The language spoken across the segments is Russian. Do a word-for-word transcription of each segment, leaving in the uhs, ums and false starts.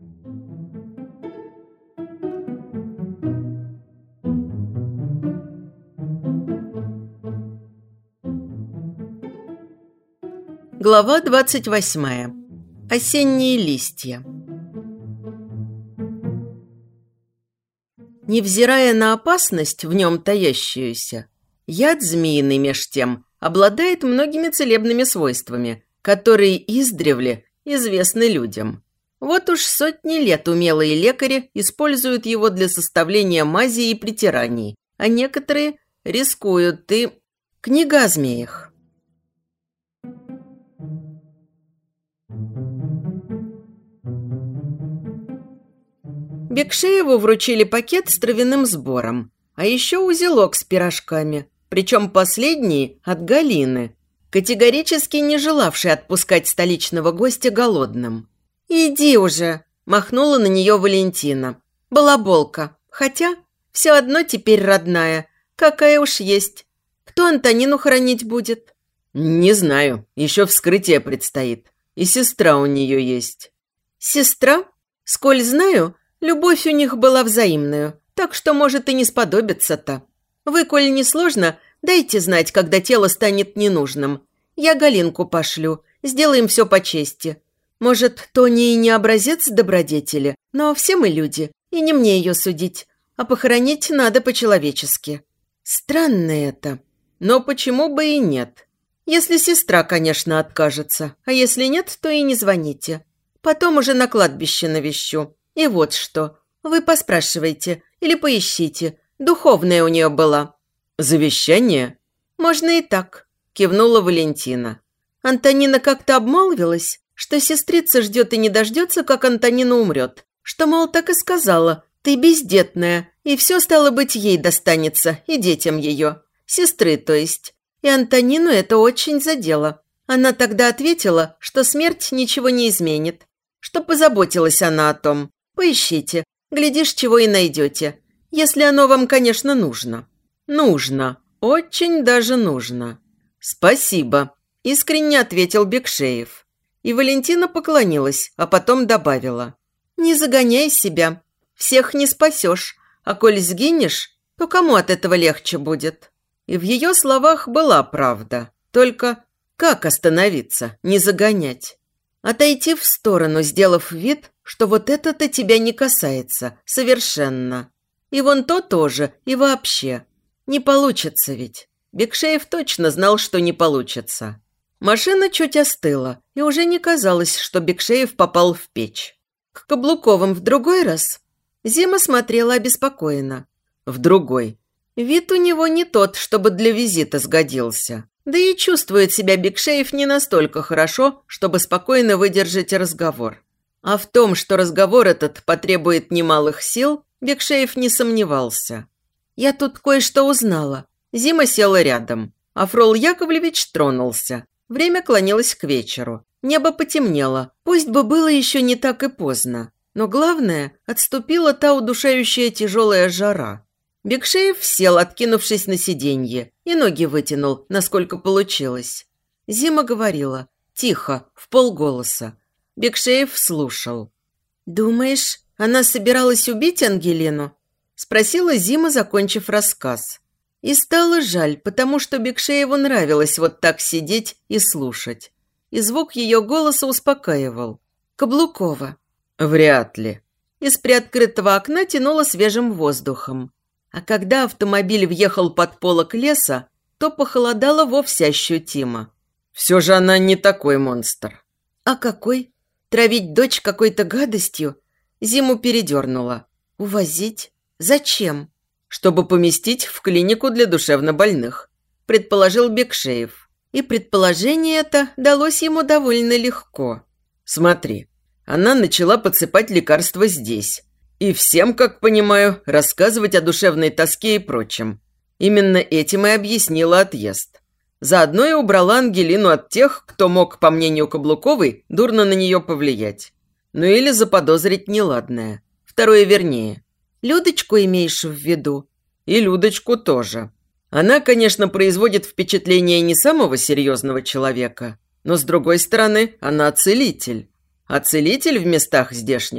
Глава двадцать восьмая. Осенние листья. Невзирая на опасность, в нем таящуюся, яд змеиный меж тем обладает многими целебными свойствами, которые издревле известны людям. Вот уж сотни лет умелые лекари используют его для составления мазей и притираний, а некоторые рискуют и... Книга о змеях. Бекшееву вручили пакет с травяным сбором, а еще узелок с пирожками, причем последние от Галины, категорически не желавшей отпускать столичного гостя голодным. «Иди уже!» – махнула на нее Валентина. «Балаболка, хотя все одно теперь родная, какая уж есть. Кто Антонину хоронить будет?» «Не знаю, еще вскрытие предстоит, и сестра у нее есть». «Сестра? Сколь знаю, любовь у них была взаимную, так что, может, и не сподобится-то. Вы, коль не сложно, дайте знать, когда тело станет ненужным. Я Галинку пошлю, сделаем все по чести. Может, Тоня и не образец добродетели, но все мы люди, и не мне ее судить, а похоронить надо по-человечески. Странно это, но почему бы и нет? Если сестра, конечно, откажется, а если нет, то и не звоните. Потом уже на кладбище навещу. И вот что, вы поспрашивайте или поищите, духовная у нее была». «Завещание?» «Можно и так», – кивнула Валентина. Антонина как-то обмолвилась, что сестрица ждет и не дождется, как Антонина умрет, что, мол, так и сказала, ты бездетная, и все, стало быть, ей достанется, и детям ее, сестры, то есть. И Антонину это очень задело. Она тогда ответила, что смерть ничего не изменит, что позаботилась она о том. Поищите, глядишь, чего и найдете, если оно вам, конечно, нужно». «Нужно, очень даже нужно». «Спасибо», – искренне ответил Бекшеев. И Валентина поклонилась, а потом добавила. «Не загоняй себя, всех не спасешь, а коль сгинешь, то кому от этого легче будет?» И в ее словах была правда, только как остановиться, не загонять? Отойти в сторону, сделав вид, что вот это-то тебя не касается, совершенно. И вон то тоже, и вообще. Не получится ведь. Бекшеев точно знал, что не получится. Машина чуть остыла, и уже не казалось, что Бекшеев попал в печь. К Каблуковым в другой раз Зима смотрела обеспокоенно. В другой. Вид у него не тот, чтобы для визита сгодился. Да и чувствует себя Бекшеев не настолько хорошо, чтобы спокойно выдержать разговор. А в том, что разговор этот потребует немалых сил, Бекшеев не сомневался. «Я тут кое-что узнала». Зима села рядом, а Фрол Яковлевич тронулся. Время клонилось к вечеру. Небо потемнело, пусть бы было еще не так и поздно. Но главное, отступила та удушающая тяжелая жара. Бекшеев сел, откинувшись на сиденье, и ноги вытянул, насколько получилось. Зима говорила, тихо, в полголоса. Бекшеев слушал. «Думаешь, она собиралась убить Ангелину?» – спросила Зима, закончив рассказ. И стало жаль, потому что Бекшееву нравилось вот так сидеть и слушать. И звук ее голоса успокаивал. «Каблукова». «Вряд ли». Из приоткрытого окна тянуло свежим воздухом. А когда автомобиль въехал под полог леса, то похолодало вовсе ощутимо. «Все же она не такой монстр». «А какой? Травить дочь какой-то гадостью?» Зиму передернула. «Увозить? Зачем?» «Чтобы поместить в клинику для душевнобольных», предположил Бекшеев. И предположение это далось ему довольно легко. «Смотри, она начала подсыпать лекарства здесь. И всем, как понимаю, рассказывать о душевной тоске и прочем. Именно этим и объяснила отъезд. Заодно и убрала Ангелину от тех, кто мог, по мнению Каблуковой, дурно на нее повлиять. Ну или заподозрить неладное. Второе вернее. Людочку имеешь в виду?» «И Людочку тоже. Она, конечно, производит впечатление не самого серьезного человека, но, с другой стороны, она целитель. А целитель в местах здешних –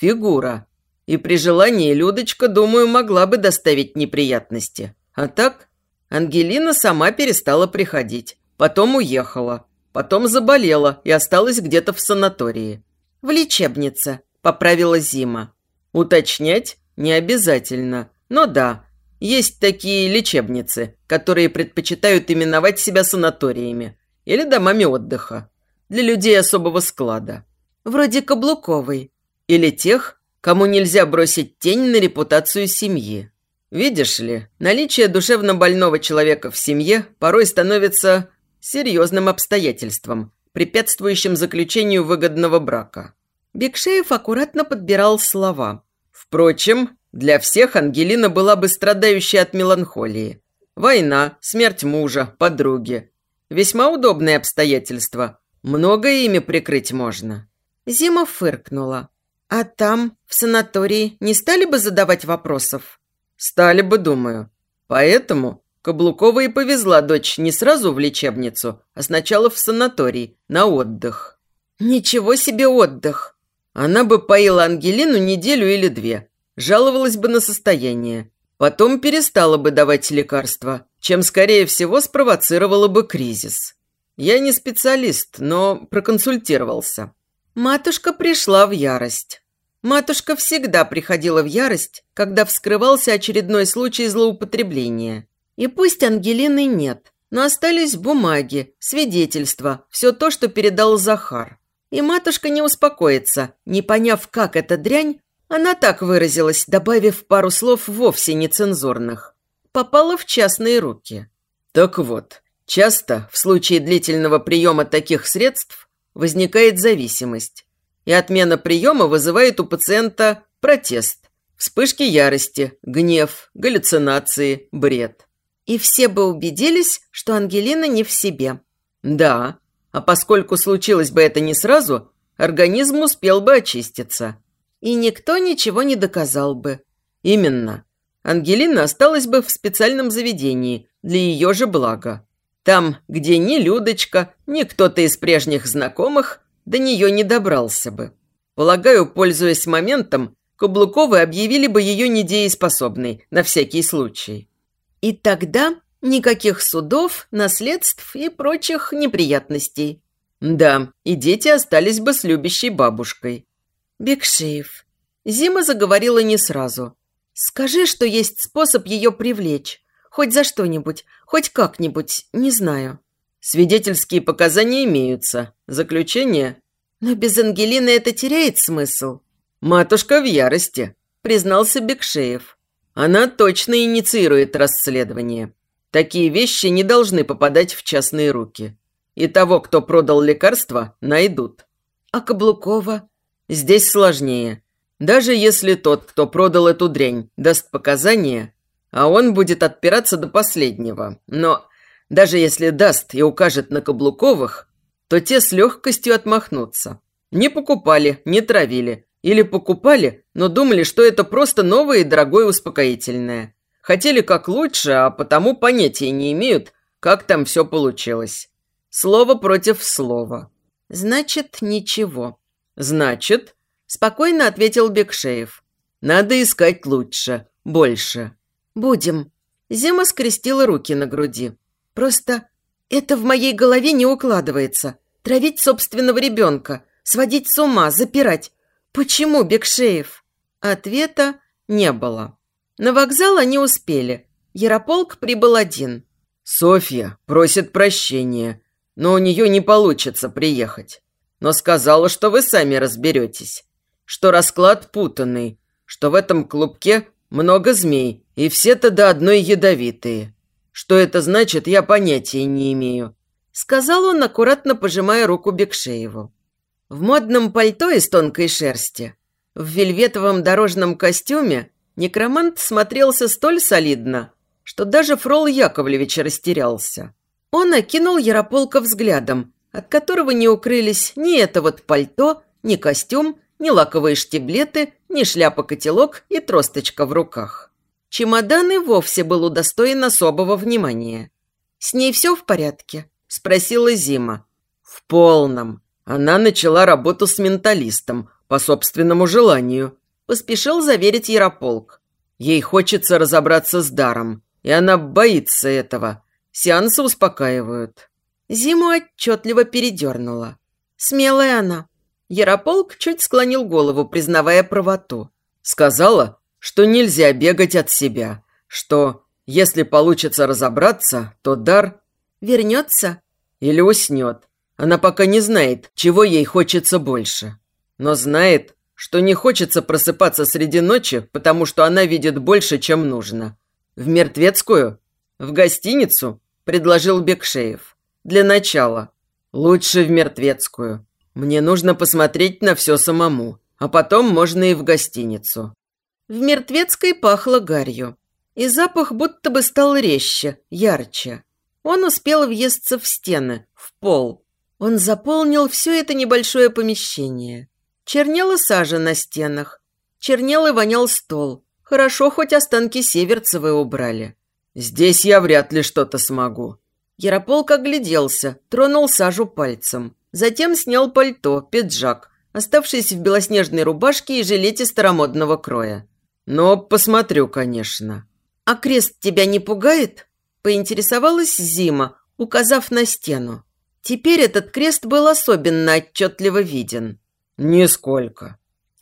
фигура. И при желании Людочка, думаю, могла бы доставить неприятности. А так, Ангелина сама перестала приходить, потом уехала, потом заболела и осталась где-то в санатории. «В лечебнице», – поправила Зима. Уточнять не обязательно, но да, есть такие лечебницы, которые предпочитают именовать себя санаториями или домами отдыха для людей особого склада. Вроде Каблуковой. Или тех, кому нельзя бросить тень на репутацию семьи. Видишь ли, наличие душевно больного человека в семье порой становится серьезным обстоятельством, препятствующим заключению выгодного брака. Бекшеев аккуратно подбирал слова. Впрочем, для всех Ангелина была бы страдающей от меланхолии. Война, смерть мужа, подруги. Весьма удобные обстоятельства. Многое ими прикрыть можно. Зима фыркнула. А там, в санатории, не стали бы задавать вопросов? Стали бы, думаю. Поэтому Каблукова и повезла дочь не сразу в лечебницу, а сначала в санаторий, на отдых. Ничего себе отдых! Она бы поила Ангелину неделю или две, жаловалась бы на состояние. Потом перестала бы давать лекарства, чем, скорее всего, спровоцировала бы кризис. Я не специалист, но проконсультировался. Матушка пришла в ярость. Матушка всегда приходила в ярость, когда вскрывался очередной случай злоупотребления. И пусть Ангелины нет, но остались бумаги, свидетельства, все то, что передал Захар. И матушка не успокоится, не поняв, как эта дрянь, она так выразилась, добавив пару слов вовсе нецензурных, попала в частные руки. Так вот, часто в случае длительного приема таких средств возникает зависимость, и отмена приема вызывает у пациента протест, вспышки ярости, гнев, галлюцинации, бред. И все бы убедились, что Ангелина не в себе. Да, а поскольку случилось бы это не сразу, организм успел бы очиститься. И никто ничего не доказал бы. Именно. Ангелина осталась бы в специальном заведении для ее же блага. Там, где ни Людочка, ни кто-то из прежних знакомых до нее не добрался бы. Полагаю, пользуясь моментом, Каблуковы объявили бы ее недееспособной на всякий случай. И тогда никаких судов, наследств и прочих неприятностей. Да, и дети остались бы с любящей бабушкой. Бекшеев. Зима заговорила не сразу. Скажи, что есть способ ее привлечь. Хоть за что-нибудь, хоть как-нибудь, не знаю. Свидетельские показания имеются. Заключение? Но без Ангелины это теряет смысл. Матушка в ярости, признался Бекшеев. Она точно инициирует расследование. Такие вещи не должны попадать в частные руки. И того, кто продал лекарства, найдут. А Каблукова? Здесь сложнее. Даже если тот, кто продал эту дрянь, даст показания, а он будет отпираться до последнего. Но даже если даст и укажет на Каблуковых, то те с легкостью отмахнутся. Не покупали, не травили. Или покупали, но думали, что это просто новое и дорогое успокоительное. Хотели как лучше, а потому понятия не имеют, как там все получилось. Слово против слова. Значит, ничего. Значит, спокойно ответил Бекшеев. Надо искать лучше, больше. Будем. Зима скрестила руки на груди. Просто это в моей голове не укладывается. Травить собственного ребенка, сводить с ума, запирать. Почему, Бекшеев? Ответа не было. На вокзал они успели. Ярополк прибыл один. Софья просит прощения, но у нее не получится приехать. Но сказала, что вы сами разберетесь. Что расклад путанный, что в этом клубке много змей, и все-то до одной ядовитые. Что это значит, я понятия не имею. Сказал он, аккуратно пожимая руку Бекшееву. В модном пальто из тонкой шерсти, в вельветовом дорожном костюме некромант смотрелся столь солидно, что даже Фрол Яковлевич растерялся. Он окинул Ярополка взглядом, от которого не укрылись ни это вот пальто, ни костюм, ни лаковые штиблеты, ни шляпа-котелок и тросточка в руках. Чемодан и вовсе был удостоен особого внимания. «С ней все в порядке?» – спросила Зима. «В полном. Она начала работу с менталистом, по собственному желанию», – поспешил заверить Ярополк. «Ей хочется разобраться с даром, и она боится этого. Сеансы успокаивают». Зиму отчетливо передернула. Смелая она. Ярополк чуть склонил голову, признавая правоту. Сказала, что нельзя бегать от себя, что, если получится разобраться, то дар... Вернется? Или уснет. Она пока не знает, чего ей хочется больше. Но знает, что не хочется просыпаться среди ночи, потому что она видит больше, чем нужно. В мертвецкую? В гостиницу? Предложил Бекшеев. Для начала. Лучше в мертвецкую. Мне нужно посмотреть на все самому, а потом можно и в гостиницу. В мертвецкой пахло гарью. И запах будто бы стал резче, ярче. Он успел въесться в стены, в пол. Он заполнил все это небольшое помещение. Чернела сажа на стенах. Чернел и вонял стол. Хорошо, хоть останки Северцевой убрали. «Здесь я вряд ли что-то смогу». Ярополк огляделся, тронул сажу пальцем. Затем снял пальто, пиджак, оставшийся в белоснежной рубашке и жилете старомодного кроя. «Но посмотрю, конечно». «А крест тебя не пугает?» – поинтересовалась Зима, указав на стену. Теперь этот крест был особенно отчетливо виден. «Нисколько».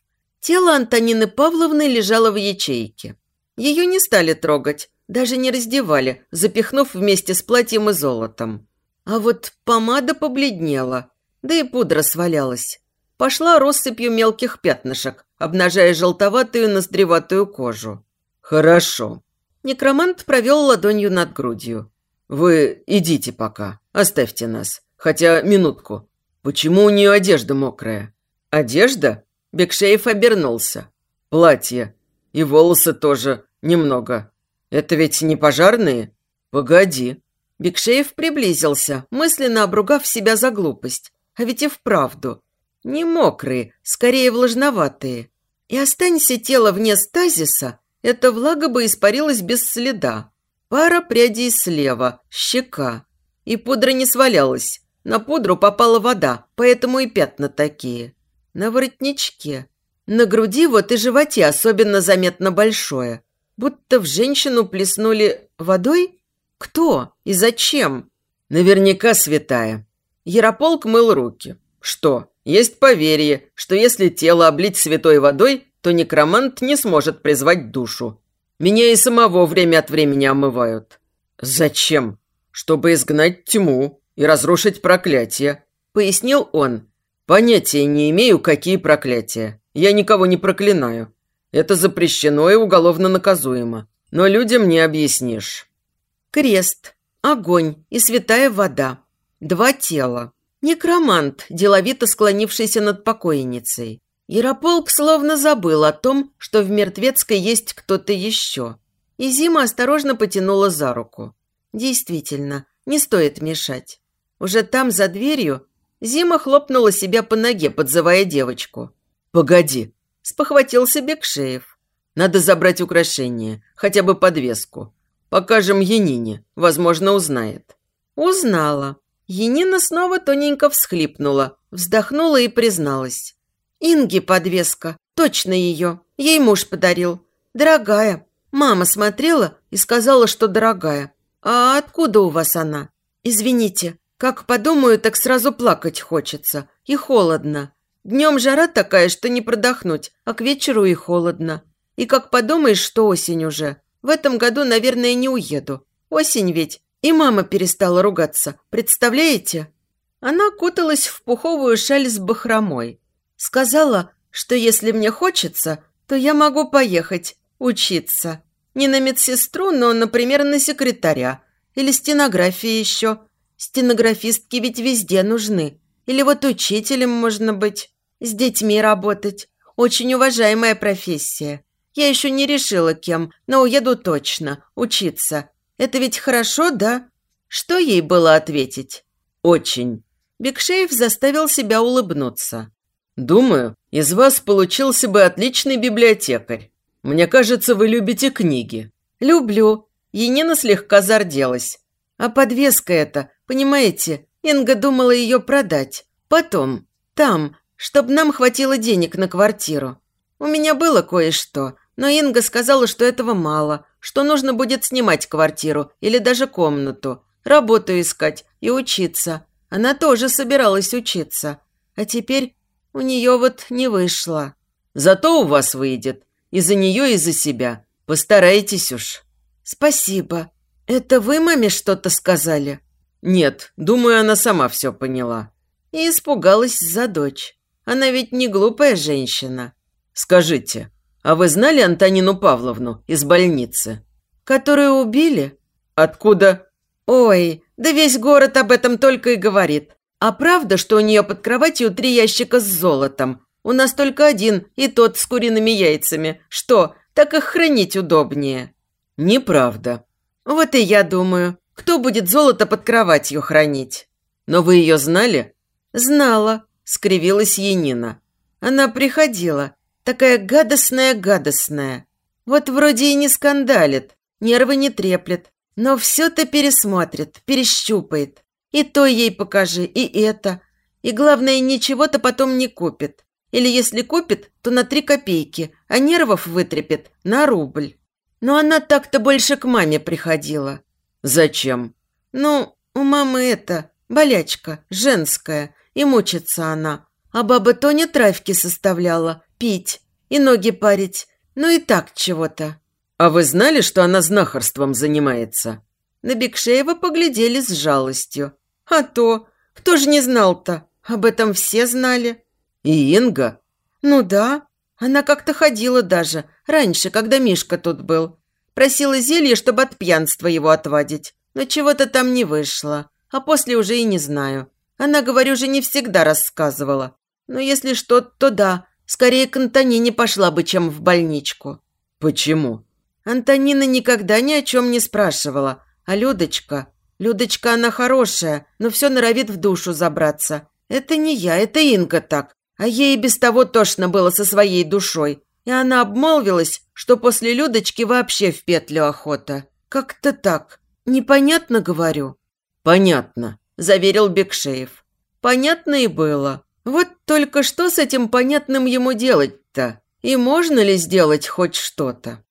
Тело Антонины Павловны лежало в ячейке. Ее не стали трогать, даже не раздевали, запихнув вместе с платьем и золотом. А вот помада побледнела, да и пудра свалялась. Пошла россыпью мелких пятнышек, обнажая желтоватую ноздреватую кожу. «Хорошо». Некромант провел ладонью над грудью. «Вы идите пока, оставьте нас. Хотя, минутку. Почему у нее одежда мокрая?» «Одежда?» Бекшеев обернулся. «Платье. И волосы тоже немного. Это ведь не пожарные? Погоди». Бекшеев приблизился, мысленно обругав себя за глупость. А ведь и вправду. Не мокрые, скорее влажноватые. И останься тело вне стазиса, эта влага бы испарилась без следа. Пара прядей слева, щека. И пудра не свалялась. На пудру попала вода, поэтому и пятна такие. На воротничке. На груди вот и животе особенно заметно большое. Будто в женщину плеснули водой? Кто и зачем? Наверняка святая. Ярополк мыл руки. Что, есть поверье, что если тело облить святой водой, то некромант не сможет призвать душу. Меня и самого время от времени омывают. Зачем? Чтобы изгнать тьму и разрушить проклятие, пояснил он. Понятия не имею, какие проклятия. Я никого не проклинаю. Это запрещено и уголовно наказуемо. Но людям не объяснишь. Крест, огонь и святая вода. Два тела. Некромант, деловито склонившийся над покойницей. Ярополк словно забыл о том, что в мертвецкой есть кто-то еще. И Зима осторожно потянула за руку. Действительно, не стоит мешать. Уже там, за дверью, Зима хлопнула себя по ноге, подзывая девочку. «Погоди», – спохватился Бекшеев. «Надо забрать украшение, хотя бы подвеску. Покажем Янине, возможно, узнает». Узнала. Янина снова тоненько всхлипнула, вздохнула и призналась. «Инге подвеска, точно ее, ей муж подарил. Дорогая. Мама смотрела и сказала, что дорогая. А откуда у вас она? Извините, как подумаю, так сразу плакать хочется. И холодно. Днем жара такая, что не продохнуть, а к вечеру и холодно. И как подумаешь, что осень уже. В этом году, наверное, не уеду. Осень ведь. И мама перестала ругаться. Представляете?» Она куталась в пуховую шаль с бахромой. Сказала, что если мне хочется, то я могу поехать учиться. Не на медсестру, но, например, на секретаря. Или стенографии еще. Стенографистки ведь везде нужны. Или вот учителем можно быть. С детьми работать. Очень уважаемая профессия. Я еще не решила, кем, но уеду точно. Учиться. Это ведь хорошо, да? Что ей было ответить? Очень. Бекшеев заставил себя улыбнуться. Думаю, из вас получился бы отличный библиотекарь. Мне кажется, вы любите книги. Люблю. Янина слегка зарделась. А подвеска эта, понимаете, Инга думала ее продать. Потом, там, чтобы нам хватило денег на квартиру. У меня было кое-что, но Инга сказала, что этого мало, что нужно будет снимать квартиру или даже комнату, работу искать и учиться. Она тоже собиралась учиться. А теперь у нее вот не вышло. Зато у вас выйдет. И за нее, и за себя. Постарайтесь уж. Спасибо. Это вы маме что-то сказали? Нет, думаю, она сама все поняла. И испугалась за дочь. Она ведь не глупая женщина. Скажите, а вы знали Антонину Павловну из больницы? Которую убили? Откуда? Ой, да весь город об этом только и говорит. А правда, что у нее под кроватью три ящика с золотом? У нас только один, и тот с куриными яйцами. Что, так их хранить удобнее? Неправда. Вот и я думаю, кто будет золото под кроватью хранить? Но вы ее знали? Знала, скривилась Янина. Она приходила, такая гадостная-гадостная. Вот вроде и не скандалит, нервы не треплет, но все-то пересмотрит, перещупает. И то ей покажи, и это. И главное, ничего-то потом не купит. Или если купит, то на три копейки, а нервов вытрепет на рубль. Но она так-то больше к маме приходила. Зачем? Ну, у мамы это, болячка, женская, и мучится она. А баба Тоня травки составляла, пить и ноги парить. Ну и так чего-то. А вы знали, что она знахарством занимается? На Бекшеева поглядели с жалостью. А то, кто же не знал-то? Об этом все знали. И Инга? Ну да, она как-то ходила даже, раньше, когда Мишка тут был. Просила зелье, чтобы от пьянства его отвадить, но чего-то там не вышло, а после уже и не знаю. Она, говорю же, не всегда рассказывала. Но если что, то да, скорее к Антонине пошла бы, чем в больничку. Почему? Антонина никогда ни о чем не спрашивала, а Людочка... Людочка, она хорошая, но все норовит в душу забраться. Это не я, это Инга так. А ей без того тошно было со своей душой. И она обмолвилась, что после Людочки вообще в петлю охота. Как-то так. Непонятно говорю? Понятно, заверил Бекшеев. Понятно и было. Вот только что с этим понятным ему делать-то? И можно ли сделать хоть что-то?